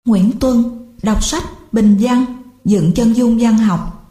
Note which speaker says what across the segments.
Speaker 1: Nguyễn Tuân đọc sách bình văn, dựng chân dung văn học.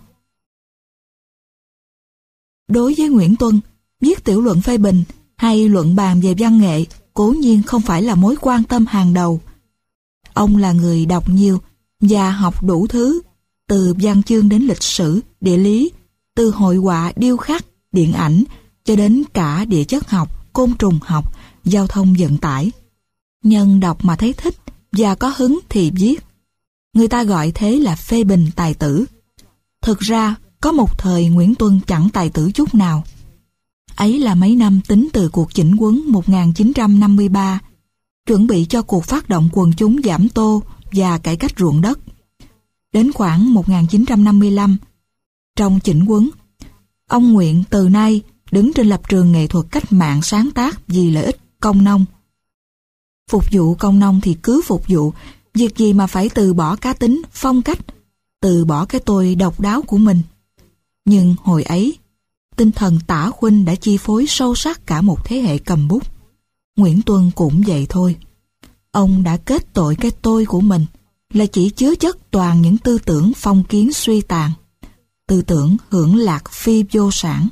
Speaker 1: Đối với Nguyễn Tuân, viết tiểu luận phê bình hay luận bàn về văn nghệ cố nhiên không phải là mối quan tâm hàng đầu. Ông là người đọc nhiều và học đủ thứ, từ văn chương đến lịch sử, địa lý, từ hội họa, điêu khắc, điện ảnh cho đến cả địa chất học, côn trùng học, giao thông vận tải. Nhân đọc mà thấy thích và có hứng thì viết. Người ta gọi thế là phê bình tài tử. Thực ra, có một thời Nguyễn Tuân chẳng tài tử chút nào. Ấy là mấy năm tính từ cuộc chỉnh quân 1953, chuẩn bị cho cuộc phát động quần chúng giảm tô và cải cách ruộng đất. Đến khoảng 1955, trong chỉnh quân, ông nguyện từ nay đứng trên lập trường nghệ thuật cách mạng sáng tác vì lợi ích công nông. Phục vụ công nông thì cứ phục vụ, việc gì mà phải từ bỏ cá tính, phong cách, từ bỏ cái tôi độc đáo của mình. Nhưng hồi ấy, tinh thần Tả Huynh đã chi phối sâu sắc cả một thế hệ cầm bút. Nguyễn Tuân cũng vậy thôi. Ông đã kết tội cái tôi của mình là chỉ chứa chất toàn những tư tưởng phong kiến suy tàn, tư tưởng hưởng lạc phi vô sản.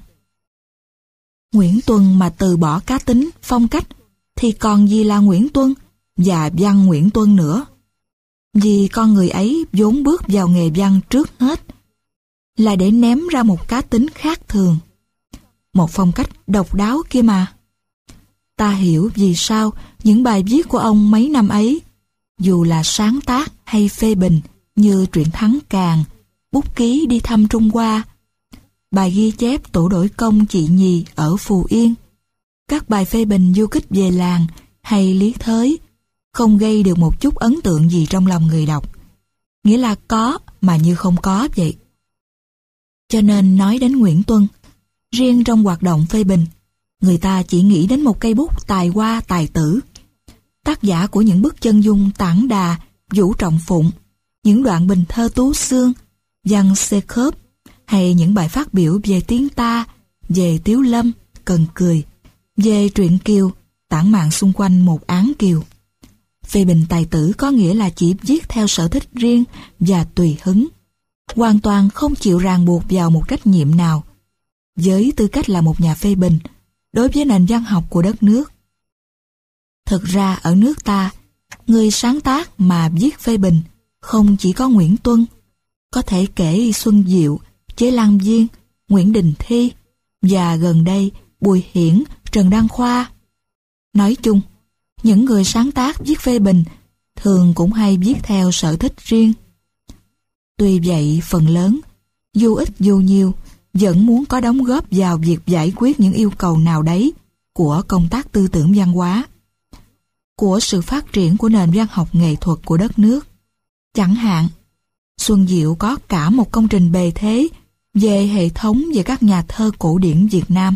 Speaker 1: Nguyễn Tuân mà từ bỏ cá tính, phong cách thì còn gì là Nguyễn Tuân và văn Nguyễn Tuân nữa. Vì con người ấy vốn bước vào nghề văn trước hết là để ném ra một cá tính khác thường, một phong cách độc đáo kia mà. Ta hiểu vì sao những bài viết của ông mấy năm ấy, dù là sáng tác hay phê bình như Truyện Thắng Càn, Bút ký đi thăm Trung Hoa, bài ghi chép tổ đổi công chị Nhì ở Phù Yên, các bài phê bình du kích về làng hay lý thới, không gây được một chút ấn tượng gì trong lòng người đọc. Nghĩa là có mà như không có vậy. Cho nên nói đến Nguyễn Tuân, riêng trong hoạt động phê bình, người ta chỉ nghĩ đến một cây bút tài hoa tài tử, tác giả của những bức chân dung Tản Đà, Vũ Trọng Phụng, những đoạn bình thơ Tú Xương, văn Xê Khớp, hay những bài phát biểu về tiếng ta, về Tiếu Lâm, Cần Cười, về truyện Kiều, tản mạn xung quanh một án Kiều. Phê bình tài tử có nghĩa là chỉ viết theo sở thích riêng và tùy hứng, hoàn toàn không chịu ràng buộc vào một trách nhiệm nào, với tư cách là một nhà phê bình đối với nền văn học của đất nước. Thực ra ở nước ta, người sáng tác mà viết phê bình không chỉ có Nguyễn Tuân, có thể kể Xuân Diệu, Chế Lan Viên, Nguyễn Đình Thi và gần đây Bùi Hiển, Trần Đăng Khoa. Nói chung, những người sáng tác viết phê bình thường cũng hay viết theo sở thích riêng. Tuy vậy, phần lớn, dù ít dù nhiều, vẫn muốn có đóng góp vào việc giải quyết những yêu cầu nào đấy của công tác tư tưởng văn hóa, của sự phát triển của nền văn học nghệ thuật của đất nước. Chẳng hạn, Xuân Diệu có cả một công trình bề thế về hệ thống về các nhà thơ cổ điển Việt Nam.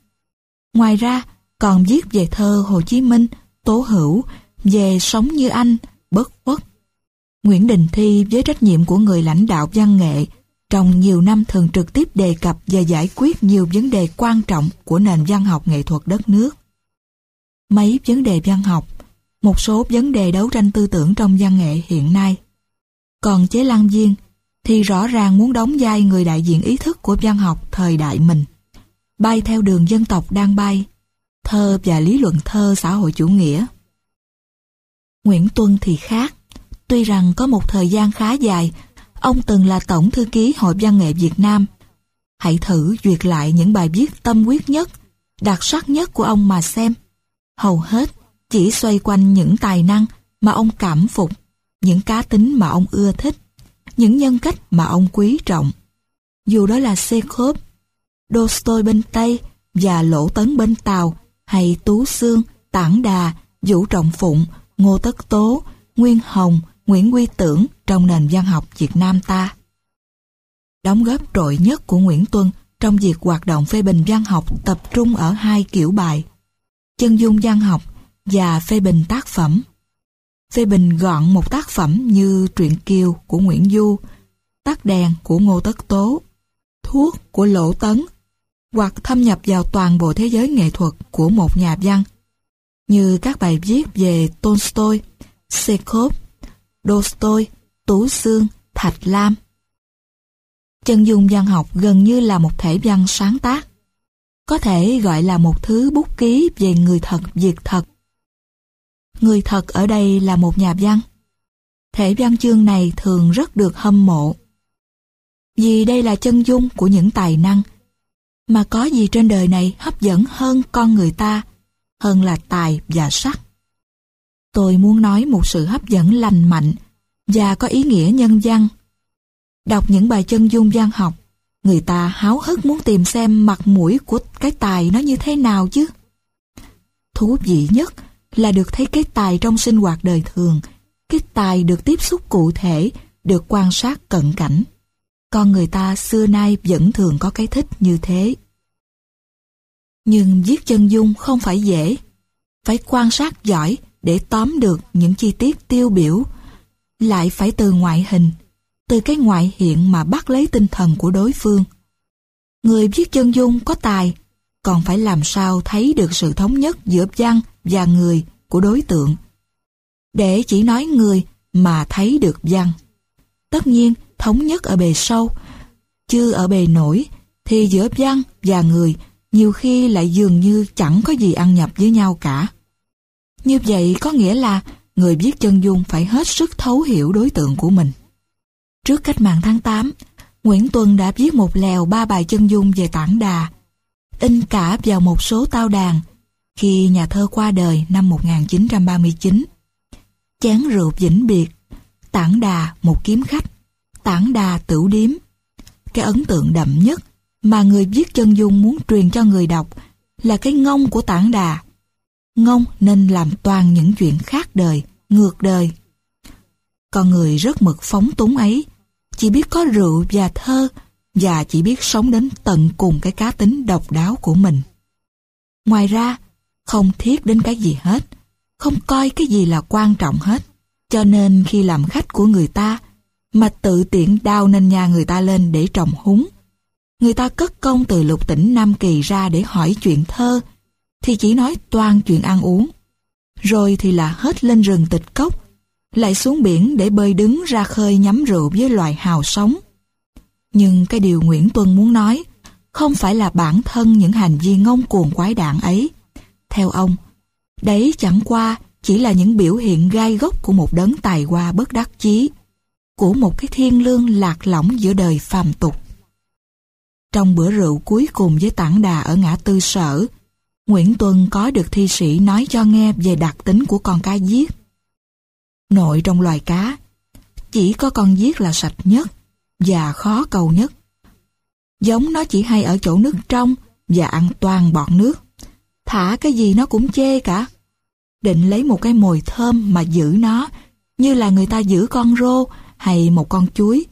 Speaker 1: Ngoài ra, còn viết về thơ Hồ Chí Minh, Tố Hữu, về Sống Như Anh, Bất Khuất. Nguyễn Đình Thi với trách nhiệm của người lãnh đạo văn nghệ trong nhiều năm thường trực tiếp đề cập và giải quyết nhiều vấn đề quan trọng của nền văn học nghệ thuật đất nước. Mấy vấn đề văn học, một số vấn đề đấu tranh tư tưởng trong văn nghệ hiện nay. Còn Chế Lan Viên thì rõ ràng muốn đóng vai người đại diện ý thức của văn học thời đại mình, bay theo đường dân tộc đang bay, thơ và lý luận thơ xã hội chủ nghĩa. Nguyễn Tuân thì khác. Tuy rằng có một thời gian khá dài, ông từng là Tổng thư ký Hội Văn nghệ Việt Nam. Hãy thử duyệt lại những bài viết tâm huyết nhất, đặc sắc nhất của ông mà xem. Hầu hết chỉ xoay quanh những tài năng mà ông cảm phục, những cá tính mà ông ưa thích, những nhân cách mà ông quý trọng. Dù đó là Chekhov, Tolstoy bên Tây và Lỗ Tấn bên Tàu, hay Tú Xương, Tản Đà, Vũ Trọng Phụng, Ngô Tất Tố, Nguyên Hồng, Nguyễn Quy Tưởng trong nền văn học Việt Nam ta. Đóng góp trội nhất của Nguyễn Tuân trong việc hoạt động phê bình văn học tập trung ở hai kiểu bài: chân dung văn học và phê bình tác phẩm. Phê bình gọn một tác phẩm như Truyện Kiều của Nguyễn Du, Tắt đèn của Ngô Tất Tố, Thuốc của Lỗ Tấn, hoặc thâm nhập vào toàn bộ thế giới nghệ thuật của một nhà văn, như các bài viết về Tolstoy, Chekhov, Tolstoy, Tú Xương, Thạch Lam. Chân dung văn học gần như là một thể văn sáng tác, có thể gọi là một thứ bút ký về người thật việc thật. Người thật ở đây là một nhà văn. Thể văn chương này thường rất được hâm mộ, vì đây là chân dung của những tài năng. Mà có gì trên đời này hấp dẫn hơn con người ta, hơn là tài và sắc. Tôi muốn nói một sự hấp dẫn lành mạnh và có ý nghĩa nhân văn. Đọc những bài chân dung văn học, người ta háo hức muốn tìm xem mặt mũi của cái tài nó như thế nào chứ. Thú vị nhất là được thấy cái tài trong sinh hoạt đời thường, cái tài được tiếp xúc cụ thể, được quan sát cận cảnh. Con người ta xưa nay vẫn thường có cái thích như thế. Nhưng viết chân dung không phải dễ, phải quan sát giỏi để tóm được những chi tiết tiêu biểu, lại phải từ ngoại hình, từ cái ngoại hiện mà bắt lấy tinh thần của đối phương. Người viết chân dung có tài, còn phải làm sao thấy được sự thống nhất giữa văn và người của đối tượng, để chỉ nói người mà thấy được văn. Tất nhiên, thống nhất ở bề sâu, chứ ở bề nổi thì giữa văn và người nhiều khi lại dường như chẳng có gì ăn nhập với nhau cả. Như vậy có nghĩa là người viết chân dung phải hết sức thấu hiểu đối tượng của mình. Trước cách mạng tháng 8, Nguyễn Tuân đã viết một lèo 3 bài chân dung về Tản Đà, in cả vào một số tao đàn khi nhà thơ qua đời năm 1939. Chén rượu vĩnh biệt, Tản Đà một kiếm khách, Tản Đà tửu điếm. Cái ấn tượng đậm nhất mà người viết chân dung muốn truyền cho người đọc là cái ngông của Tản Đà. Ngông nên làm toàn những chuyện khác đời, ngược đời. Con người rất mực phóng túng ấy, chỉ biết có rượu và thơ, và chỉ biết sống đến tận cùng cái cá tính độc đáo của mình. Ngoài ra, không thiết đến cái gì hết, không coi cái gì là quan trọng hết. Cho nên khi làm khách của người ta, mà tự tiện đào nền nhà người ta lên để trồng húng, người ta cất công từ lục tỉnh Nam Kỳ ra để hỏi chuyện thơ, thì chỉ nói toàn chuyện ăn uống. Rồi thì là hết lên rừng tịch cốc, lại xuống biển để bơi đứng ra khơi nhắm rượu với loài hào sống. Nhưng cái điều Nguyễn Tuân muốn nói không phải là bản thân những hành vi ngông cuồng quái đản ấy. Theo ông, đấy chẳng qua chỉ là những biểu hiện gai góc của một đấng tài hoa bất đắc chí, của một cái thiên lương lạc lõng giữa đời phàm tục. Trong bữa rượu cuối cùng với Tản Đà ở ngã tư Sở, Nguyễn Tuân có được thi sĩ nói cho nghe về đặc tính của con cá giết. Nội trong loài cá, chỉ có con giết là sạch nhất và khó cầu nhất. Giống nó chỉ hay ở chỗ nước trong và ăn toàn bọt nước. Thả cái gì nó cũng chê cả. Định lấy một cái mồi thơm mà giữ nó, như là người ta giữ con rô hay một con chuối.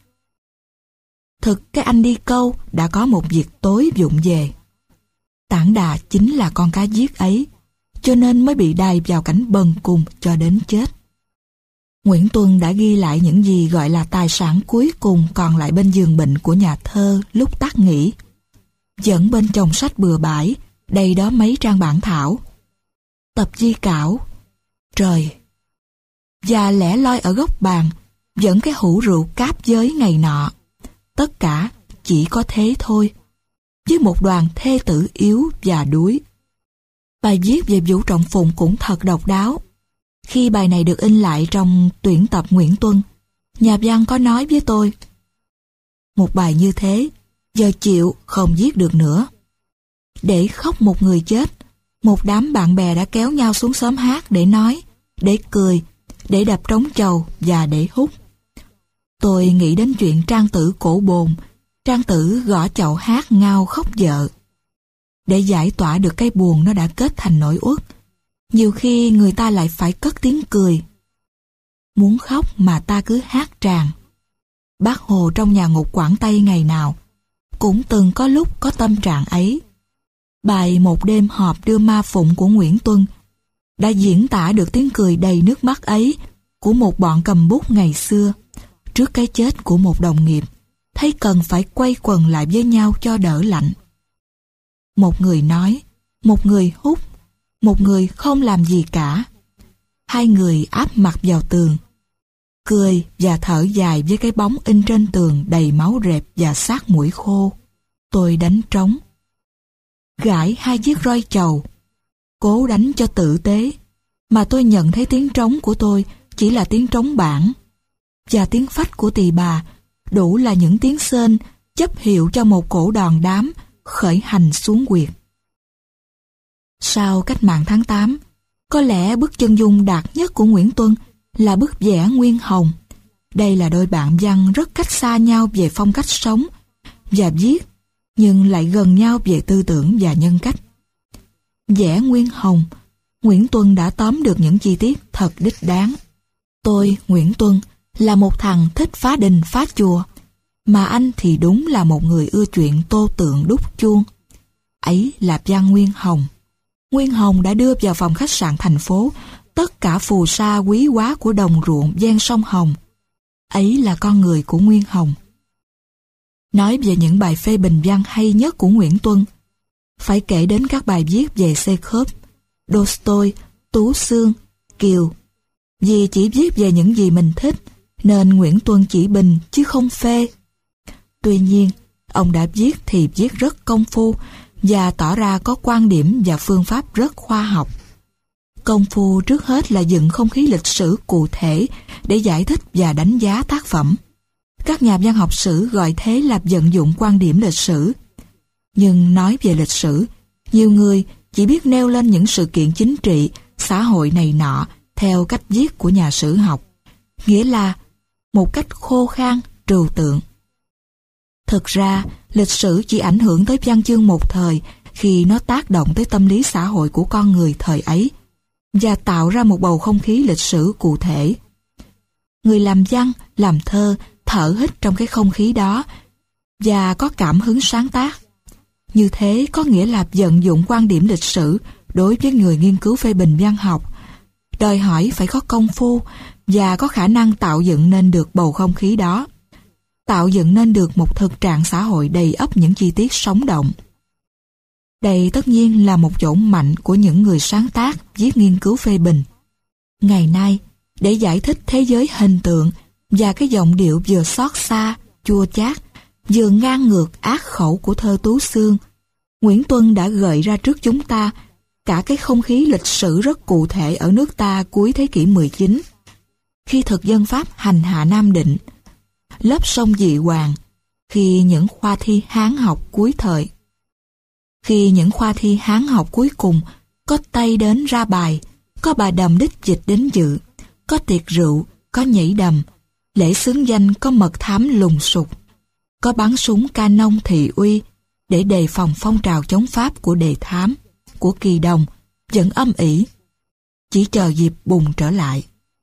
Speaker 1: Thực cái anh đi câu đã có một việc tối vụng về. Tản Đà chính là con cá giết ấy, cho nên mới bị đày vào cảnh bần cùng cho đến chết. Nguyễn Tuân đã ghi lại những gì gọi là tài sản cuối cùng còn lại bên giường bệnh của nhà thơ lúc tắt nghỉ. Dẫn bên chồng sách bừa bãi, đầy đó mấy trang bản thảo, tập di cảo, trời, và lẻ loi ở góc bàn, dẫn cái hũ rượu cáp giới ngày nọ. Tất cả chỉ có thế thôi, với một đoàn thê tử yếu và đuối. Bài viết về Vũ Trọng Phụng cũng thật độc đáo. Khi bài này được in lại trong tuyển tập Nguyễn Tuân, nhà văn có nói với tôi: một bài như thế, giờ chịu không viết được nữa. Để khóc một người chết, một đám bạn bè đã kéo nhau xuống xóm hát để nói, để cười, để đập trống chầu và để hút. Tôi nghĩ đến chuyện Trang Tử cổ bồn, Trang Tử gõ chậu hát ngao khóc vợ. Để giải tỏa được cái buồn nó đã kết thành nỗi uất, nhiều khi người ta lại phải cất tiếng cười. Muốn khóc mà ta cứ hát tràn. Bác Hồ trong nhà ngục Quảng Tây ngày nào cũng từng có lúc có tâm trạng ấy. Bài Một đêm họp đưa ma phụng của Nguyễn Tuân đã diễn tả được tiếng cười đầy nước mắt ấy của một bọn cầm bút ngày xưa trước cái chết của một đồng nghiệp, thấy cần phải quay quần lại với nhau cho đỡ lạnh. Một người nói, một người hút, một người không làm gì cả. Hai người áp mặt vào tường. cười và thở dài với cái bóng in trên tường đầy máu rệp và xác mũi khô. Tôi đánh trống, gãi 2 chiếc roi chầu, cố đánh cho tử tế, mà tôi nhận thấy tiếng trống của tôi chỉ là tiếng trống bản, và tiếng phách của tỳ bà đủ là những tiếng sên chấp hiệu cho một cổ đòn đám khởi hành xuống quyệt. Sau cách mạng tháng 8, có lẽ bức chân dung đạt nhất của Nguyễn Tuân là bức vẽ Nguyên Hồng. Đây là đôi bạn văn rất cách xa nhau về phong cách sống và viết, nhưng lại gần nhau về tư tưởng và nhân cách. Vẽ Nguyên Hồng, Nguyễn Tuân đã tóm được những chi tiết thật đích đáng. Tôi, Nguyễn Tuân, là một thằng thích phá đình phá chùa, mà anh thì đúng là một người ưa chuyện tô tượng đúc chuông. Ấy là văn Nguyên Hồng. Nguyên Hồng đã đưa vào phòng khách sạn thành phố tất cả phù sa quý hóa của đồng ruộng ven sông Hồng. Ấy là con người của Nguyên Hồng. Nói về những bài phê bình văn hay nhất của Nguyễn Tuân, phải kể đến các bài viết về Chekhov, Tolstoy, Tú Xương, Kiều. Vì chỉ viết về những gì mình thích, nên Nguyễn Tuân chỉ bình chứ không phê. Tuy nhiên, ông đã viết thì viết rất công phu và tỏ ra có quan điểm và phương pháp rất khoa học. Công phu trước hết là dựng không khí lịch sử cụ thể để giải thích và đánh giá tác phẩm. Các nhà văn học sử gọi thế là vận dụng quan điểm lịch sử. Nhưng nói về lịch sử, nhiều người chỉ biết nêu lên những sự kiện chính trị, xã hội này nọ theo cách viết của nhà sử học, nghĩa là một cách khô khan, trừu tượng. Thực ra, lịch sử chỉ ảnh hưởng tới văn chương một thời khi nó tác động tới tâm lý xã hội của con người thời ấy và tạo ra một bầu không khí lịch sử cụ thể. Người làm văn, làm thơ thở hít trong cái không khí đó và có cảm hứng sáng tác. Như thế có nghĩa là vận dụng quan điểm lịch sử đối với người nghiên cứu phê bình văn học, đòi hỏi phải có công phu và có khả năng tạo dựng nên được bầu không khí đó, tạo dựng nên được một thực trạng xã hội đầy ắp những chi tiết sống động. Đây tất nhiên là một chỗ mạnh của những người sáng tác viết nghiên cứu phê bình. Ngày nay, để giải thích thế giới hình tượng và cái giọng điệu vừa xót xa, chua chát, vừa ngang ngược ác khẩu của thơ Tú Xương, Nguyễn Tuân đã gợi ra trước chúng ta cả cái không khí lịch sử rất cụ thể ở nước ta cuối thế kỷ 19, khi thực dân Pháp hành hạ Nam Định, lớp sông Dị Hoàng, khi những khoa thi Hán học cuối thời. Khi những khoa thi Hán học cuối cùng có Tây đến ra bài, có bà Đầm đích dịch đến dự, có tiệc rượu, có nhảy đầm, lễ xướng danh có mật thám lùng sục, có bắn súng canon thị uy để đề phòng phong trào chống Pháp của Đề Thám, của Kỳ Đồng, vẫn âm ỉ, chỉ chờ dịp bùng trở lại.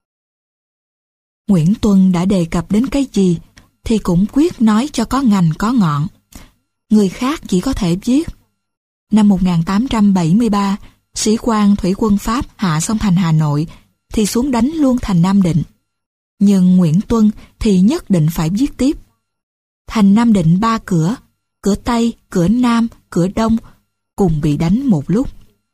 Speaker 1: Nguyễn Tuân đã đề cập đến cái gì thì cũng quyết nói cho có ngành có ngọn. Người khác chỉ có thể viết. Năm 1873, sĩ quan thủy quân Pháp hạ xong thành Hà Nội thì xuống đánh luôn thành Nam Định. Nhưng Nguyễn Tuân thì nhất định phải viết tiếp. Thành Nam Định 3 cửa, cửa Tây, cửa Nam, cửa Đông cùng bị đánh một lúc.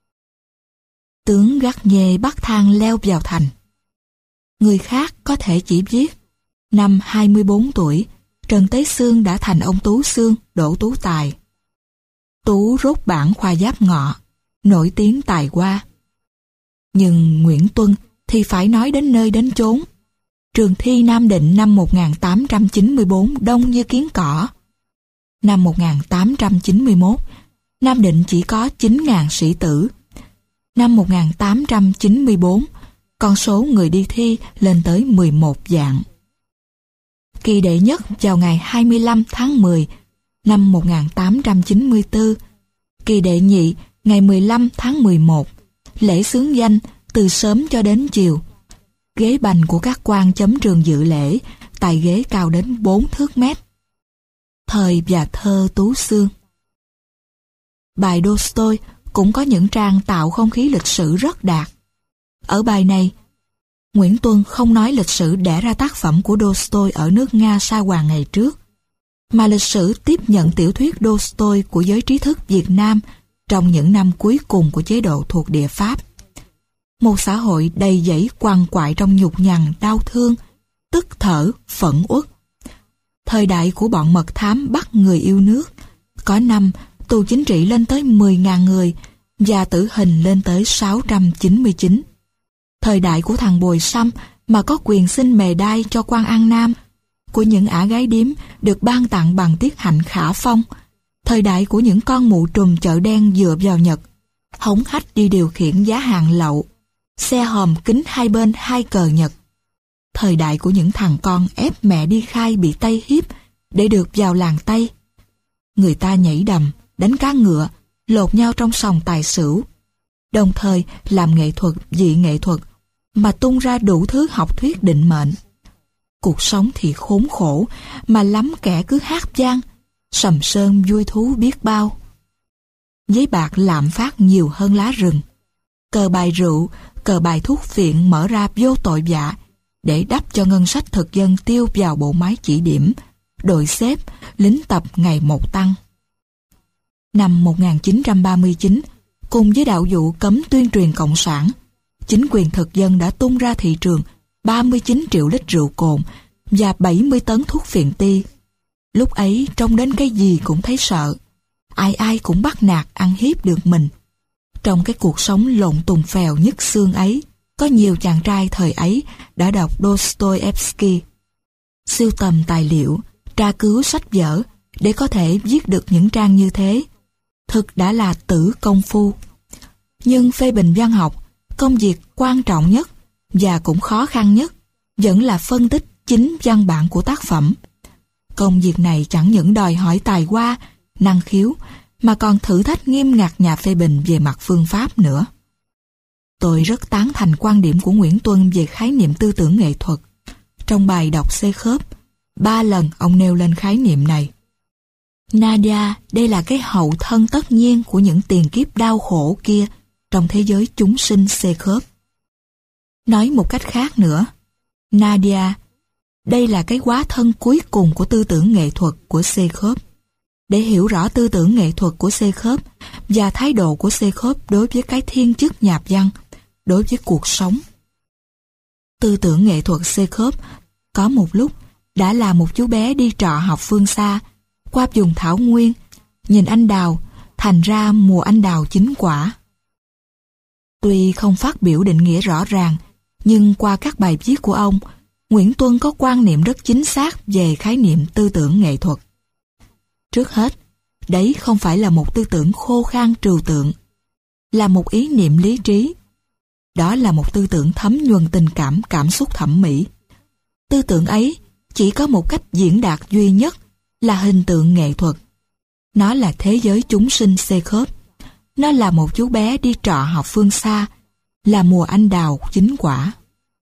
Speaker 1: Tướng Garnier bắt thang leo vào thành. Người khác có thể chỉ viết năm 24 tuổi, Trần Tế Xương đã thành ông Tú Xương, Đỗ Tú Tài. Tú rốt bản khoa giáp ngọ, nổi tiếng tài hoa. Nhưng Nguyễn Tuân thì phải nói đến nơi đến chốn. Trường thi Nam Định năm 1894 đông như kiến cỏ. Năm 1891, Nam Định chỉ có 9.000 sĩ tử. Năm 1894, con số người đi thi lên tới 11 vạn. Kỳ đệ nhất vào ngày 25 tháng 10 năm 1894, kỳ đệ nhị ngày 15 tháng 11, lễ xướng danh từ sớm cho đến chiều. Ghế bành của các quan chấm trường dự lễ, tại ghế cao đến 4 thước mét. Thời và thơ Tú Xương. Bài Tolstoy cũng có những trang tạo không khí lịch sử rất đạt. Ở bài này, Nguyễn Tuân không nói lịch sử đẻ ra tác phẩm của Tolstoy ở nước Nga sa hoàng ngày trước, mà lịch sử tiếp nhận tiểu thuyết Tolstoy của giới trí thức Việt Nam trong những năm cuối cùng của chế độ thuộc địa Pháp. Một xã hội đầy dẫy quằn quại trong nhục nhằn, đau thương, tức thở, phẫn uất. Thời đại của bọn mật thám bắt người yêu nước, có năm tù chính trị lên tới 10.000 người và tử hình lên tới 699. Thời đại của thằng Bồi Săm mà có quyền xin mề đai cho quan An Nam, của những ả gái điếm được ban tặng bằng tiết hạnh khả phong. Thời đại của những con mụ trùm chợ đen dựa vào Nhật, hống hách đi điều khiển giá hàng lậu, xe hòm kính hai bên hai cờ Nhật. Thời đại của những thằng con ép mẹ đi khai bị Tây hiếp để được vào làng Tây. Người ta nhảy đầm, đánh cá ngựa, lột nhau trong sòng tài xỉu, đồng thời làm nghệ thuật dị nghệ thuật mà tung ra đủ thứ học thuyết định mệnh. Cuộc sống thì khốn khổ, mà lắm kẻ cứ hát vang, sầm sơn vui thú biết bao. Giấy bạc lạm phát nhiều hơn lá rừng. Cờ bài rượu, cờ bài thuốc phiện mở ra vô tội vạ để đắp cho ngân sách thực dân tiêu vào bộ máy chỉ điểm, đội xếp, lính tập ngày một tăng. Năm 1939, cùng với đạo vụ cấm tuyên truyền cộng sản, chính quyền thực dân đã tung ra thị trường 39 triệu lít rượu cồn và 70 tấn thuốc phiện ti. Lúc ấy trông đến cái gì cũng thấy sợ, ai ai cũng bắt nạt ăn hiếp được mình. Trong cái cuộc sống lộn tùng phèo nhức xương ấy, có nhiều chàng trai thời ấy đã đọc Dostoevsky, sưu tầm tài liệu, tra cứu sách vở để có thể viết được những trang như thế. Thực đã là tử công phu. Nhưng phê bình văn học, công việc quan trọng nhất và cũng khó khăn nhất vẫn là phân tích chính văn bản của tác phẩm. Công việc này chẳng những đòi hỏi tài hoa, năng khiếu, mà còn thử thách nghiêm ngặt nhà phê bình về mặt phương pháp nữa. Tôi rất tán thành quan điểm của Nguyễn Tuân về khái niệm tư tưởng nghệ thuật. Trong bài đọc C khớp, 3 lần ông nêu lên khái niệm này. Nadia, đây là cái hậu thân tất nhiên của những tiền kiếp đau khổ kia trong thế giới chúng sinh C khớp. Nói một cách khác nữa, Nadia, đây là cái hóa thân cuối cùng của tư tưởng nghệ thuật của C khớp. Để hiểu rõ tư tưởng nghệ thuật của C khớp và thái độ của C khớp đối với cái thiên chức nhạc văn, đối với cuộc sống. Tư tưởng nghệ thuật C khớp có một lúc đã là một chú bé đi trọ học phương xa, qua vùng thảo nguyên, nhìn anh đào, thành ra mùa anh đào chín quả. Tuy không phát biểu định nghĩa rõ ràng, nhưng qua các bài viết của ông, Nguyễn Tuân có quan niệm rất chính xác về khái niệm tư tưởng nghệ thuật. Trước hết, đấy không phải là một tư tưởng khô khan trừu tượng, là một ý niệm lý trí. Đó là một tư tưởng thấm nhuần tình cảm, cảm xúc thẩm mỹ. Tư tưởng ấy chỉ có một cách diễn đạt duy nhất là hình tượng nghệ thuật. Nó là thế giới chúng sinh C khớp. Nó là một chú bé đi trọ học phương xa, là mùa anh đào chín quả.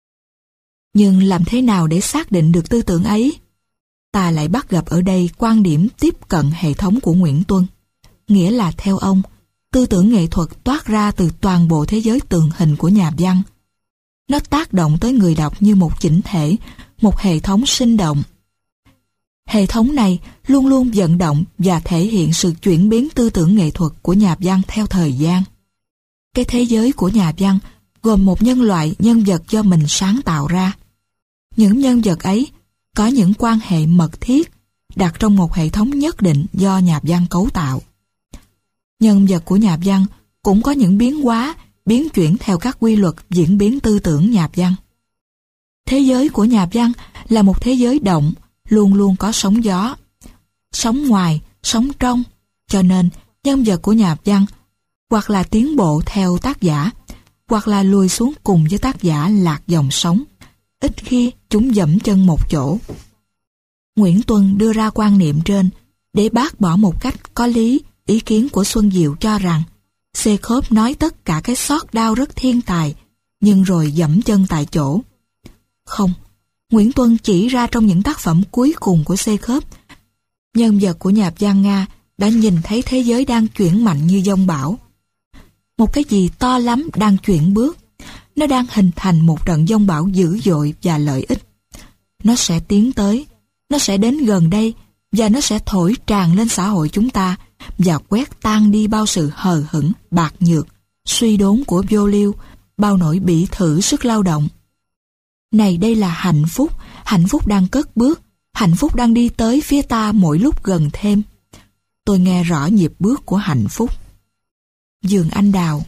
Speaker 1: Nhưng làm thế nào để xác định được tư tưởng ấy? Ta lại bắt gặp ở đây quan điểm tiếp cận hệ thống của Nguyễn Tuân. Nghĩa là theo ông, tư tưởng nghệ thuật toát ra từ toàn bộ thế giới tường hình của nhà văn. Nó tác động tới người đọc như một chỉnh thể, một hệ thống sinh động. Hệ thống này luôn luôn vận động và thể hiện sự chuyển biến tư tưởng nghệ thuật của nhà văn theo thời gian. Cái thế giới của nhà văn gồm một nhân loại nhân vật do mình sáng tạo ra. Những nhân vật ấy có những quan hệ mật thiết đặt trong một hệ thống nhất định do nhà văn cấu tạo. Nhân vật của nhà văn cũng có những biến hóa, biến chuyển theo các quy luật diễn biến tư tưởng nhà văn. Thế giới của nhà văn là một thế giới động, luôn luôn có sóng gió. Sóng ngoài, sóng trong, cho nên nhân vật của nhà văn hoặc là tiến bộ theo tác giả, hoặc là lùi xuống cùng với tác giả lạc dòng sóng. Ít khi chúng dẫm chân một chỗ. Nguyễn Tuân đưa ra quan niệm trên để bác bỏ một cách có lý ý kiến của Xuân Diệu cho rằng C khớp nói tất cả cái xót đau rất thiên tài, nhưng rồi dẫm chân tại chỗ. Không, Nguyễn Tuân chỉ ra trong những tác phẩm cuối cùng của C khớp, nhân vật của nhà văn Nga đã nhìn thấy thế giới đang chuyển mạnh như giông bão. Một cái gì to lắm đang chuyển bước. Nó đang hình thành một trận giông bão dữ dội và lợi ích. Nó sẽ tiến tới, nó sẽ đến gần đây và nó sẽ thổi tràn lên xã hội chúng ta và quét tan đi bao sự hờ hững, bạc nhược, suy đốn của vô liêu, bao nỗi bỉ thử sức lao động. Này đây là hạnh phúc đang cất bước, hạnh phúc đang đi tới phía ta mỗi lúc gần thêm. Tôi nghe rõ nhịp bước của hạnh phúc. Dương Anh Đào.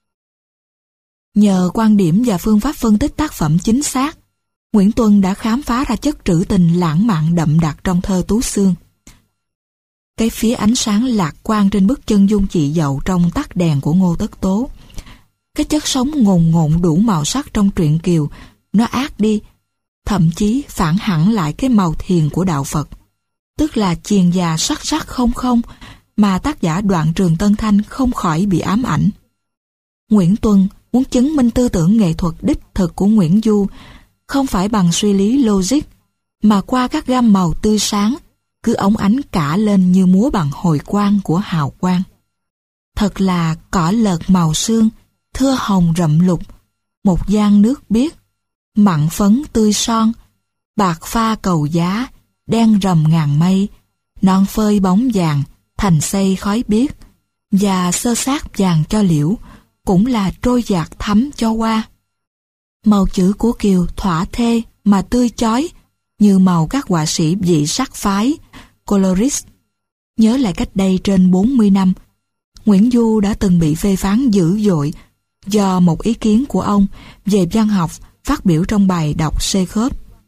Speaker 1: Nhờ quan điểm và phương pháp phân tích tác phẩm chính xác, Nguyễn Tuân đã khám phá ra chất trữ tình lãng mạn đậm đặc trong thơ Tú Xương. Cái phía ánh sáng lạc quan trên bức chân dung chị dậu trong Tắt đèn của Ngô Tất Tố. Cái chất sống ngồn ngộn đủ màu sắc trong truyện Kiều, nó át đi, thậm chí phản hẳn lại cái màu thiền của đạo Phật. Tức là chiền già sắc sắc không không, mà tác giả Đoạn Trường Tân Thanh không khỏi bị ám ảnh. Nguyễn Tuân muốn chứng minh tư tưởng nghệ thuật đích thực của Nguyễn Du không phải bằng suy lý logic, mà qua các gam màu tươi sáng, cứ óng ánh cả lên như múa bằng hồi quang của hào quang. Thật là cỏ lợt màu sương, thưa hồng rậm lục, một giang nước biếc, mặn phấn tươi son, bạc pha cầu giá, đen rầm ngàn mây, non phơi bóng vàng, thành xây khói biếc, và sơ sát vàng cho liễu, cũng là trôi dạt thắm cho hoa. Màu chữ của Kiều thỏa thê mà tươi chói, như màu các họa sĩ dị sắc phái, colorist. Nhớ lại cách đây trên 40 năm, Nguyễn Du đã từng bị phê phán dữ dội do một ý kiến của ông về văn học phát biểu trong bài đọc Chekhov.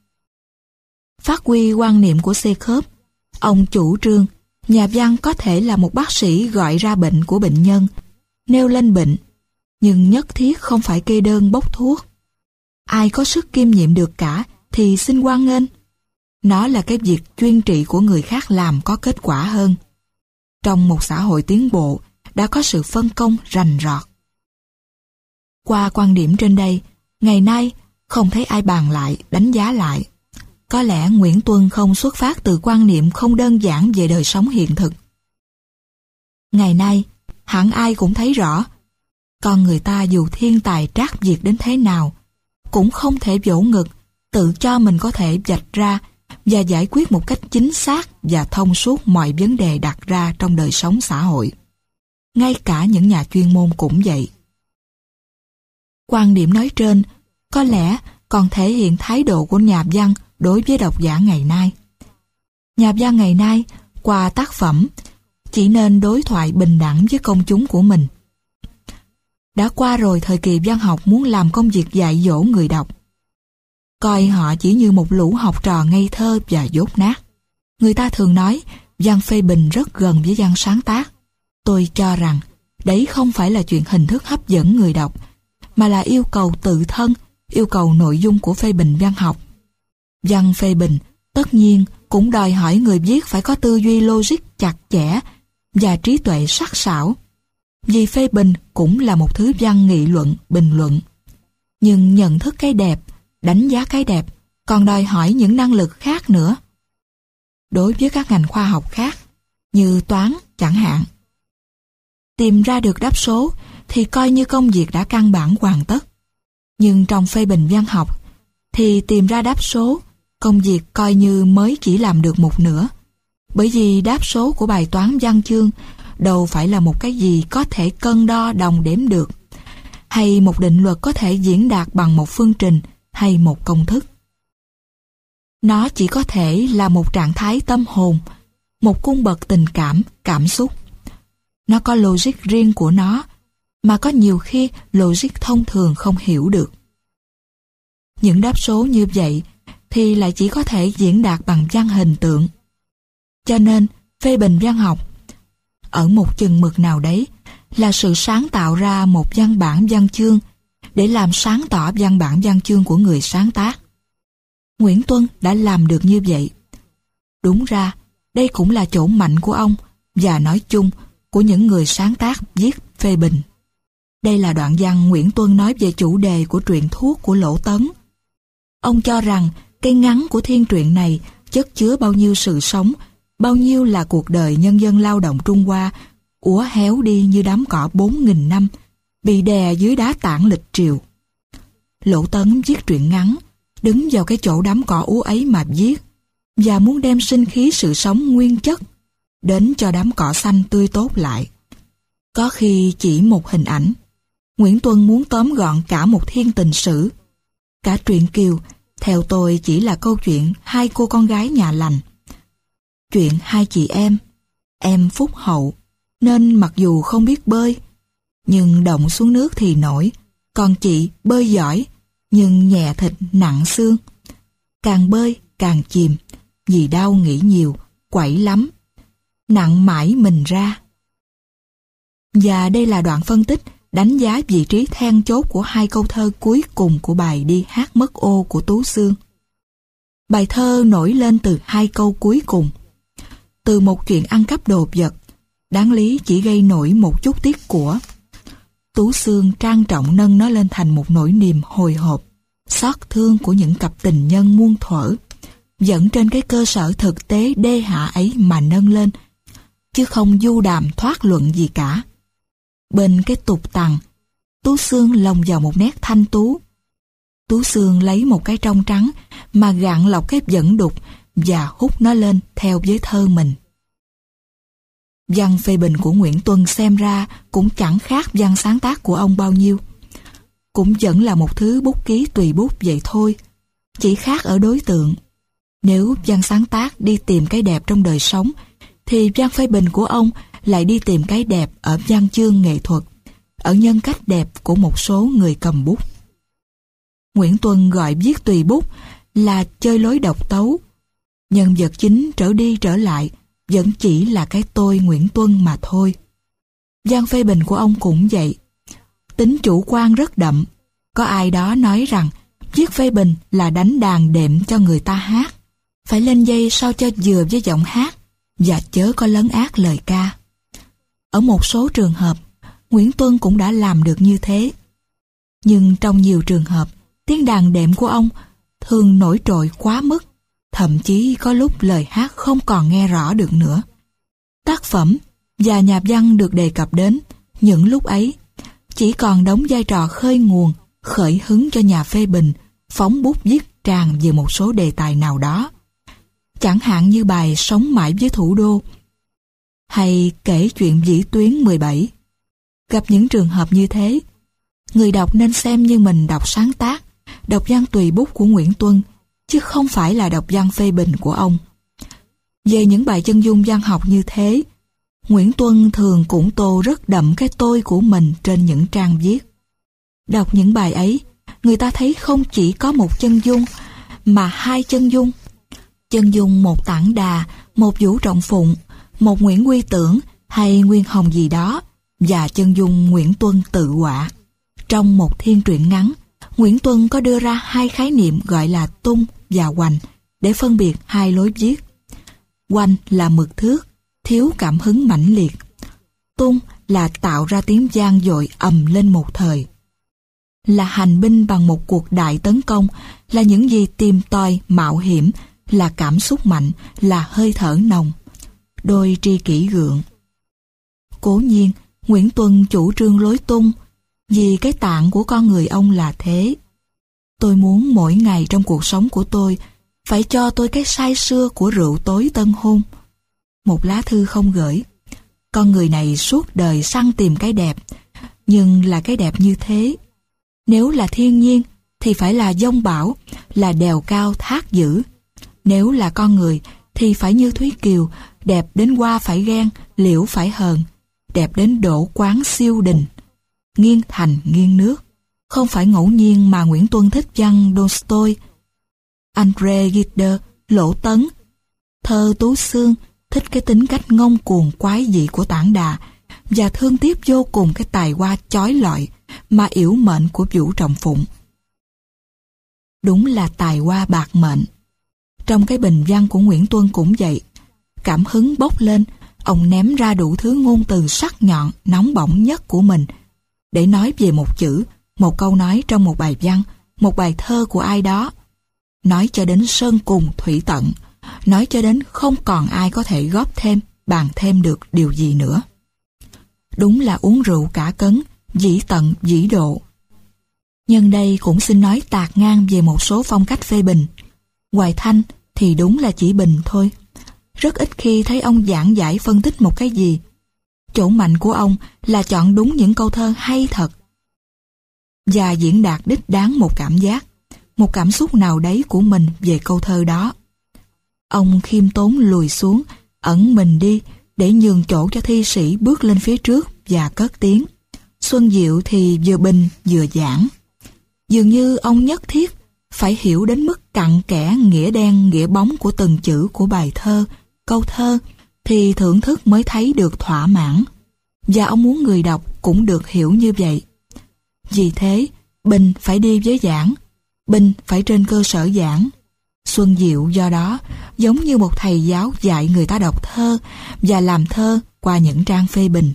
Speaker 1: Phát huy quan niệm của Chekhov, ông chủ trương nhà văn có thể là một bác sĩ gọi ra bệnh của bệnh nhân, nêu lên bệnh, nhưng nhất thiết không phải kê đơn bốc thuốc. Ai có sức kiêm nhiệm được cả thì xin hoan nghênh. Nó là cái việc chuyên trị của người khác làm có kết quả hơn. Trong một xã hội tiến bộ, đã có sự phân công rành rọt. Qua quan điểm trên đây, ngày nay không thấy ai bàn lại, đánh giá lại. Có lẽ Nguyễn Tuân không xuất phát từ quan niệm không đơn giản về đời sống hiện thực. Ngày nay, hẳn ai cũng thấy rõ, con người ta dù thiên tài trác việt đến thế nào, cũng không thể vỗ ngực, tự cho mình có thể vạch ra và giải quyết một cách chính xác và thông suốt mọi vấn đề đặt ra trong đời sống xã hội. Ngay cả những nhà chuyên môn cũng vậy. Quan điểm nói trên có lẽ còn thể hiện thái độ của nhà văn đối với độc giả ngày nay. Nhà văn ngày nay, qua tác phẩm, chỉ nên đối thoại bình đẳng với công chúng của mình. Đã qua rồi thời kỳ văn học muốn làm công việc dạy dỗ người đọc. Coi họ chỉ như một lũ học trò ngây thơ và dốt nát. Người ta thường nói văn phê bình rất gần với văn sáng tác. Tôi cho rằng đấy không phải là chuyện hình thức hấp dẫn người đọc, mà là yêu cầu tự thân, yêu cầu nội dung của phê bình văn học. Văn phê bình tất nhiên cũng đòi hỏi người viết phải có tư duy logic chặt chẽ và trí tuệ sắc sảo. Vì phê bình cũng là một thứ văn nghị luận, bình luận. Nhưng nhận thức cái đẹp, đánh giá cái đẹp còn đòi hỏi những năng lực khác nữa. Đối với các ngành khoa học khác, như toán chẳng hạn, tìm ra được đáp số thì coi như công việc đã căn bản hoàn tất. Nhưng trong phê bình văn học thì tìm ra đáp số, công việc coi như mới chỉ làm được một nửa. Bởi vì đáp số của bài toán văn chương đâu phải là một cái gì có thể cân đo đong đếm được, hay một định luật có thể diễn đạt bằng một phương trình hay một công thức. Nó chỉ có thể là một trạng thái tâm hồn, một cung bậc tình cảm, cảm xúc. Nó có logic riêng của nó, mà có nhiều khi logic thông thường không hiểu được. Những đáp số như vậy thì lại chỉ có thể diễn đạt bằng văn hình tượng. Cho nên, phê bình văn học, ở một chừng mực nào đấy, là sự sáng tạo ra một văn bản văn chương để làm sáng tỏ văn bản văn chương của người sáng tác. Nguyễn Tuân đã làm được như vậy. Đúng ra, đây cũng là chỗ mạnh của ông và nói chung của những người sáng tác viết phê bình. Đây là đoạn văn Nguyễn Tuân nói về chủ đề của truyện Thuốc của Lỗ Tấn. Ông cho rằng cây ngắn của thiên truyện này chất chứa bao nhiêu sự sống, bao nhiêu là cuộc đời nhân dân lao động Trung Hoa úa héo đi như đám cỏ 4.000 năm, bị đè dưới đá tảng lịch triều. Lỗ Tấn viết truyện ngắn, đứng vào cái chỗ đám cỏ úa ấy mà viết, và muốn đem sinh khí sự sống nguyên chất đến cho đám cỏ xanh tươi tốt lại. Có khi chỉ một hình ảnh, Nguyễn Tuân muốn tóm gọn cả một thiên tình sử, cả truyện Kiều theo tôi chỉ là câu chuyện hai cô con gái nhà lành. Chuyện hai chị em phúc hậu, nên mặc dù không biết bơi, nhưng động xuống nước thì nổi, còn chị bơi giỏi, nhưng nhẹ thịt nặng xương. Càng bơi càng chìm, vì đau nghĩ nhiều, quẩy lắm, nặng mãi mình ra. Và đây là đoạn phân tích đánh giá vị trí then chốt của hai câu thơ cuối cùng của bài Đi hát mất ô của Tú Xương. Bài thơ nổi lên từ hai câu cuối cùng. Từ một chuyện ăn cắp đồ vật, đáng lý chỉ gây nổi một chút tiếc của, Tú Xương trang trọng nâng nó lên thành một nỗi niềm hồi hộp, xót thương của những cặp tình nhân muôn thuở, dẫn trên cái cơ sở thực tế đê hạ ấy mà nâng lên, chứ không du đàm thoát luận gì cả. Bên cái tục tằng, Tú Xương lồng vào một nét thanh tú. Tú Xương lấy một cái trong trắng mà gạn lọc cái dẫn đục và hút nó lên theo với thơ mình. Văn phê bình của Nguyễn Tuân xem ra cũng chẳng khác văn sáng tác của ông bao nhiêu. Cũng vẫn là một thứ bút ký tùy bút vậy thôi, chỉ khác ở đối tượng. Nếu văn sáng tác đi tìm cái đẹp trong đời sống, thì văn phê bình của ông lại đi tìm cái đẹp ở văn chương nghệ thuật, ở nhân cách đẹp của một số người cầm bút. Nguyễn Tuân gọi viết tùy bút là chơi lối độc tấu. Nhân vật chính trở đi trở lại vẫn chỉ là cái tôi Nguyễn Tuân mà thôi. Văn phê bình của ông cũng vậy. Tính chủ quan rất đậm. Có ai đó nói rằng viết phê bình là đánh đàn đệm cho người ta hát, phải lên dây sao cho vừa với giọng hát và chớ có lấn át lời ca. Ở một số trường hợp, Nguyễn Tuân cũng đã làm được như thế. Nhưng trong nhiều trường hợp, tiếng đàn đệm của ông thường nổi trội quá mức, thậm chí có lúc lời hát không còn nghe rõ được nữa. Tác phẩm và nhà văn được đề cập đến những lúc ấy chỉ còn đóng vai trò khơi nguồn, khởi hứng cho nhà phê bình phóng bút viết tràn về một số đề tài nào đó. Chẳng hạn như bài Sống mãi với thủ đô, hay Kể chuyện Vĩ Tuyến 17. Gặp những trường hợp như thế, người đọc nên xem như mình đọc sáng tác, đọc văn tùy bút của Nguyễn Tuân, chứ không phải là đọc văn phê bình của ông. Về những bài chân dung văn học như thế, Nguyễn Tuân thường cũng tô rất đậm cái tôi của mình trên những trang viết. Đọc những bài ấy, người ta thấy không chỉ có một chân dung, mà hai chân dung. Chân dung một Tản Đà, một Vũ Trọng Phụng, một Nguyễn Quy Tưởng hay Nguyên Hồng gì đó, và chân dung Nguyễn Tuân tự họa. Trong một thiên truyện ngắn, Nguyễn Tuân có đưa ra hai khái niệm gọi là tung và hoành để phân biệt hai lối viết. Hoành là mực thước, thiếu cảm hứng mãnh liệt. Tung là tạo ra tiếng vang dội ầm lên một thời. Là hành binh bằng một cuộc đại tấn công, là những gì tìm tòi, mạo hiểm, là cảm xúc mạnh, là hơi thở nồng. Đôi tri kỷ gượng. Cố nhiên, Nguyễn Tuân chủ trương lối tung, vì cái tạng của con người ông là thế. Tôi muốn mỗi ngày trong cuộc sống của tôi phải cho tôi cái say sưa của rượu tối tân hôn. Một lá thư không gửi. Con người này suốt đời săn tìm cái đẹp, nhưng là cái đẹp như thế. Nếu là thiên nhiên thì phải là dông bão, là đèo cao thác dữ. Nếu là con người thì phải như Thúy Kiều, đẹp đến hoa phải ghen, liễu phải hờn, đẹp đến đổ quán siêu đình, nghiêng thành nghiêng nước. Không phải ngẫu nhiên mà Nguyễn Tuân thích văn Tolstoy, André Gide, Lỗ Tấn. Thơ Tú Xương thích cái tính cách ngông cuồng quái dị của Tản Đà và thương tiếc vô cùng cái tài hoa chói lọi mà yểu mệnh của Vũ Trọng Phụng. Đúng là tài hoa bạc mệnh. Trong cái bình văn của Nguyễn Tuân cũng vậy. Cảm hứng bốc lên, ông ném ra đủ thứ ngôn từ sắc nhọn, nóng bỏng nhất của mình để nói về một chữ, một câu nói trong một bài văn, một bài thơ của ai đó. Nói cho đến sơn cùng thủy tận, nói cho đến không còn ai có thể góp thêm, bàn thêm được điều gì nữa. Đúng là uống rượu cả cấn, dĩ tận dĩ độ. Nhân đây cũng xin nói tạt ngang về một số phong cách phê bình. Hoài Thanh thì đúng là chỉ bình thôi. Rất ít khi thấy ông giảng giải phân tích một cái gì. Chỗ mạnh của ông là chọn đúng những câu thơ hay thật và diễn đạt đích đáng một cảm giác. một cảm xúc nào đấy của mình về câu thơ đó. Ông khiêm tốn lùi xuống, ẩn mình đi để nhường chỗ cho thi sĩ bước lên phía trước và cất tiếng. Xuân Diệu thì vừa bình vừa giảng. Dường như ông nhất thiết phải hiểu đến mức cặn kẽ nghĩa đen nghĩa bóng của từng chữ của bài thơ, câu thơ, thì thưởng thức mới thấy được thỏa mãn. Và ông muốn người đọc cũng được hiểu như vậy. Vì thế, bình phải đi với giảng, bình phải trên cơ sở giảng. Xuân Diệu do đó giống như một thầy giáo dạy người ta đọc thơ và làm thơ qua những trang phê bình.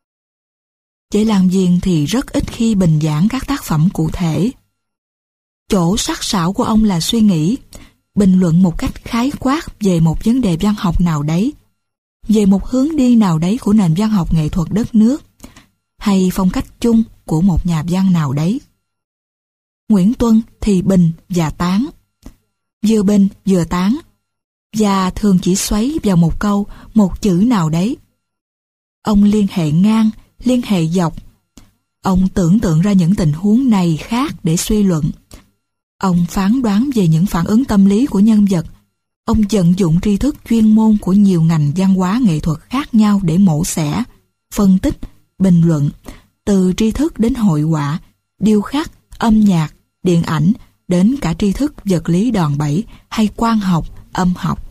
Speaker 1: Chế Lan Viên thì rất ít khi bình giảng các tác phẩm cụ thể. Chỗ sắc sảo của ông là suy nghĩ, bình luận một cách khái quát về một vấn đề văn học nào đấy, về một hướng đi nào đấy của nền văn học nghệ thuật đất nước, hay phong cách chung của một nhà văn nào đấy. Nguyễn Tuân thì bình và tán, vừa bình vừa tán, và thường chỉ xoáy vào một câu, một chữ nào đấy. Ông liên hệ ngang, liên hệ dọc. Ông tưởng tượng ra những tình huống này khác để suy luận. Ông phán đoán về những phản ứng tâm lý của nhân vật. Ông vận dụng tri thức chuyên môn của nhiều ngành văn hóa nghệ thuật khác nhau để mổ xẻ, phân tích, bình luận, từ tri thức đến hội họa, điêu khắc, âm nhạc, điện ảnh, đến cả tri thức vật lý đòn bẩy hay quang học, âm học.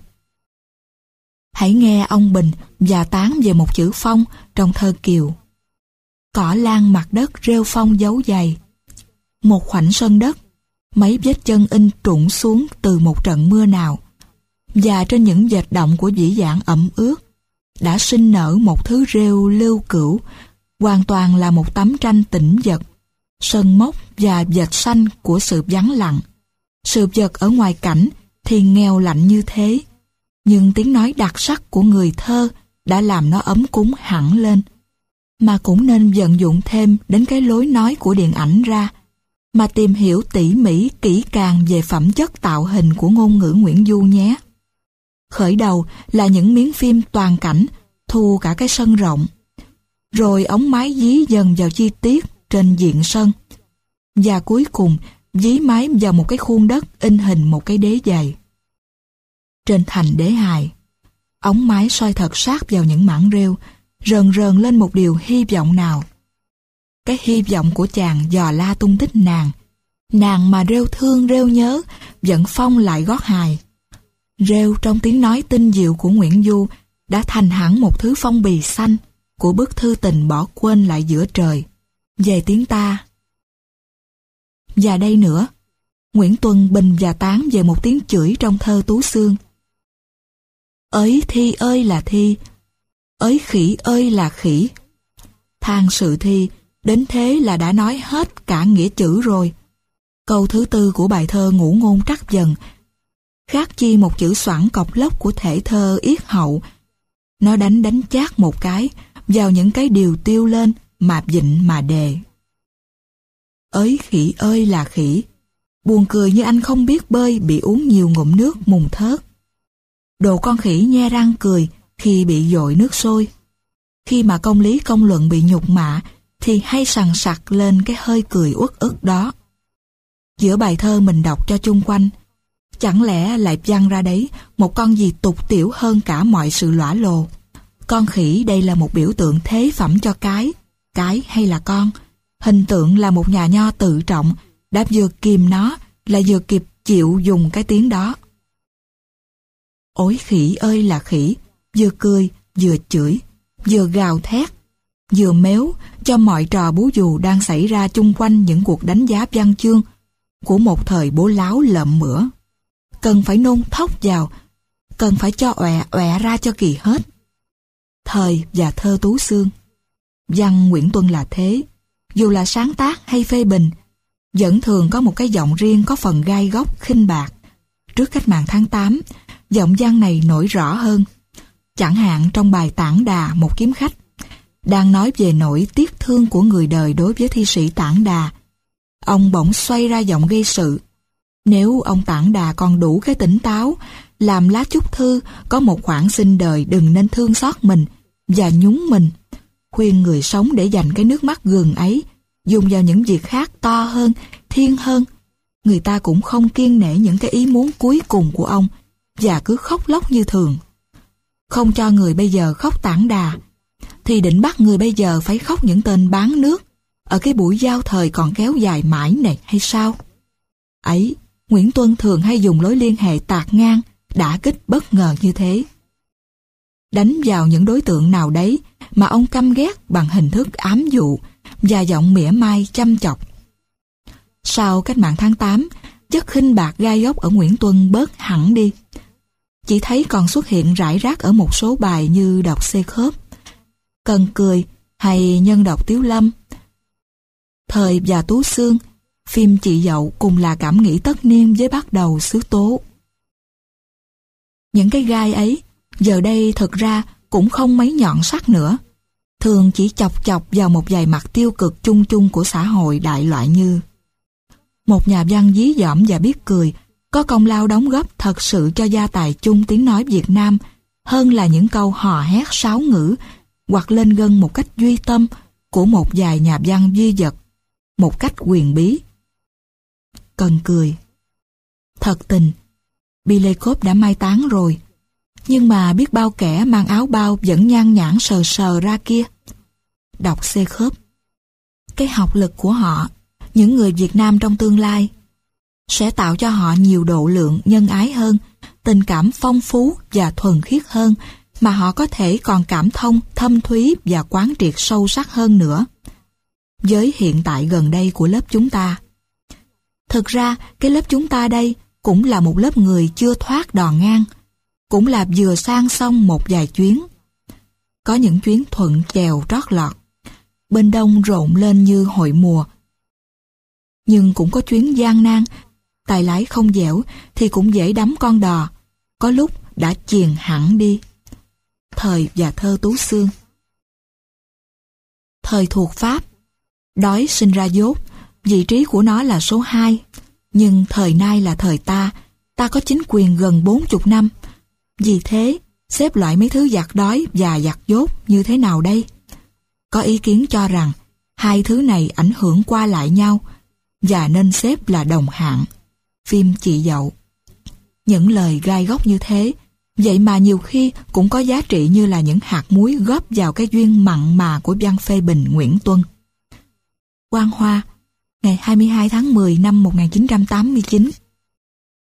Speaker 1: Hãy nghe ông bình và tán về một chữ phong trong thơ Kiều. Cỏ lan mặt đất rêu phong dấu dày. Một khoảnh sân đất, mấy vết chân in trũng xuống từ một trận mưa nào, và trên những vệt động của dĩ dãn ẩm ướt đã sinh nở một thứ rêu lưu cửu, hoàn toàn là một tấm tranh tĩnh vật, sân mốc và vệt xanh của sự vắng lặng. Sự vật ở ngoài cảnh thì nghèo lạnh như thế, nhưng tiếng nói đặc sắc của người thơ đã làm nó ấm cúng hẳn lên. Mà cũng nên vận dụng thêm đến cái lối nói của điện ảnh ra, mà tìm hiểu tỉ mỉ kỹ càng về phẩm chất tạo hình của ngôn ngữ Nguyễn Du nhé. Khởi đầu là những miếng phim toàn cảnh thu cả cái sân rộng, rồi ống máy dí dần vào chi tiết trên diện sân, và cuối cùng dí máy vào một cái khuôn đất in hình một cái đế giày. Trên thành đế hài, ống máy soi thật sát vào những mảng rêu, rần rần lên một điều hy vọng nào. Cái hy vọng của chàng dò la tung tích nàng mà rêu thương rêu nhớ vẫn phong lại gót hài. Rêu trong tiếng nói tinh diệu của Nguyễn Du đã thành hẳn một thứ phong bì xanh của bức thư tình bỏ quên lại giữa trời về tiếng ta. Và đây nữa, Nguyễn Tuân bình và tán về một tiếng chửi trong thơ Tú Xương. Ới thi ơi là thi, ới khỉ ơi là khỉ. Than sự thi, đến thế là đã nói hết cả nghĩa chữ rồi. Câu thứ tư của bài thơ Ngũ Ngôn Trắc Dần khác chi một chữ xoảng cọc lốc của thể thơ Yết Hậu. Nó đánh chát một cái vào những cái điều tiêu lên mà vịnh mà đề. Ới khỉ ơi là khỉ, buồn cười như anh không biết bơi bị uống nhiều ngụm nước mùng thớt. Đồ con khỉ nhe răng cười khi bị dội nước sôi. Khi mà công lý công luận bị nhục mạ thì hay sằng sặc lên cái hơi cười uất ức đó. Giữa bài thơ mình đọc cho chung quanh, chẳng lẽ lại văng ra đấy một con gì tục tiểu hơn cả mọi sự lõa lồ. Con khỉ đây là một biểu tượng thế phẩm cho cái hay là con. Hình tượng là một nhà nho tự trọng đã vừa kìm nó là vừa kịp chịu dùng cái tiếng đó. Ối khỉ ơi là khỉ, vừa cười, vừa chửi, vừa gào thét, vừa méo cho mọi trò bú dù đang xảy ra chung quanh những cuộc đánh giá văn chương của một thời bố láo lợm mửa. Cần phải nôn thốc vào, cần phải cho ọe ra cho kỳ hết. Thời và thơ Tú Xương, văn Nguyễn Tuân là thế, dù là sáng tác hay phê bình, vẫn thường có một cái giọng riêng có phần gai góc khinh bạc. Trước cách mạng tháng 8, giọng văn này nổi rõ hơn. Chẳng hạn trong bài Tản Đà một kiếm khách, đang nói về nỗi tiếc thương của người đời đối với thi sĩ Tản Đà, ông bỗng xoay ra giọng gây sự. Nếu ông Tản Đà còn đủ cái tỉnh táo, làm lá chúc thư có một khoản xin đời đừng nên thương xót mình và nhúng mình, khuyên người sống để dành cái nước mắt gừng ấy dùng vào những việc khác to hơn, thiên hơn, người ta cũng không kiêng nể những cái ý muốn cuối cùng của ông và cứ khóc lóc như thường. Không cho người bây giờ khóc tản đà, thì định bắt người bây giờ phải khóc những tên bán nước ở cái buổi giao thời còn kéo dài mãi này hay sao? Ấy, Nguyễn Tuân thường hay dùng lối liên hệ tạt ngang, đả kích bất ngờ như thế. Đánh vào những đối tượng nào đấy mà ông căm ghét bằng hình thức ám dụ và giọng mỉa mai chăm chọc. Sau cách mạng tháng 8, chất khinh bạc gai góc ở Nguyễn Tuân bớt hẳn đi. Chỉ thấy còn xuất hiện rải rác ở một số bài như đọc Xê Khớp, Cần Cười hay Nhân đọc Tiếu Lâm. Thời và Tú Xương, phim Chị Dậu cùng là cảm nghĩ tất niên với bắt đầu xứ Tố. Những cái gai ấy giờ đây thực ra cũng không mấy nhọn sắc nữa, thường chỉ chọc chọc vào một vài mặt tiêu cực chung chung của xã hội đại loại như: một nhà văn dí dỏm và biết cười, có công lao đóng góp thật sự cho gia tài chung tiếng nói Việt Nam hơn là những câu hò hét sáo ngữ hoặc lên gân một cách duy tâm của một vài nhà văn duy vật một cách quyền bí. Cần Cười. Thật tình, Bilekov đã mai táng rồi, nhưng mà biết bao kẻ mang áo bao vẫn nhan nhãn sờ sờ ra kia. Đọc Xê Khớp. Cái học lực của họ, những người Việt Nam trong tương lai, sẽ tạo cho họ nhiều độ lượng nhân ái hơn, tình cảm phong phú và thuần khiết hơn, mà họ có thể còn cảm thông, thâm thúy và quán triệt sâu sắc hơn nữa. Với hiện tại gần đây của lớp chúng ta, thực ra cái lớp chúng ta đây cũng là một lớp người chưa thoát đò ngang, cũng là vừa sang xong một vài chuyến. Có những chuyến thuận chèo trót lọt, bên đông rộn lên như hội mùa. Nhưng cũng có chuyến gian nan, tài lái không dẻo thì cũng dễ đắm con đò, có lúc đã chìm hẳn đi. Thời và thơ Tú Xương. Thời thuộc Pháp, đói sinh ra dốt, vị trí của nó là số 2, nhưng thời nay là thời ta có chính quyền gần 40 năm. Vì thế, xếp loại mấy thứ giặc đói và giặc dốt như thế nào đây? Có ý kiến cho rằng hai thứ này ảnh hưởng qua lại nhau và nên xếp là đồng hạng. Phim Chị Dậu. Những lời gai góc như thế, vậy mà nhiều khi cũng có giá trị như là những hạt muối góp vào cái duyên mặn mà của văn phê bình Nguyễn Tuân. Quan Hoa, ngày 22 tháng 10 năm 1989.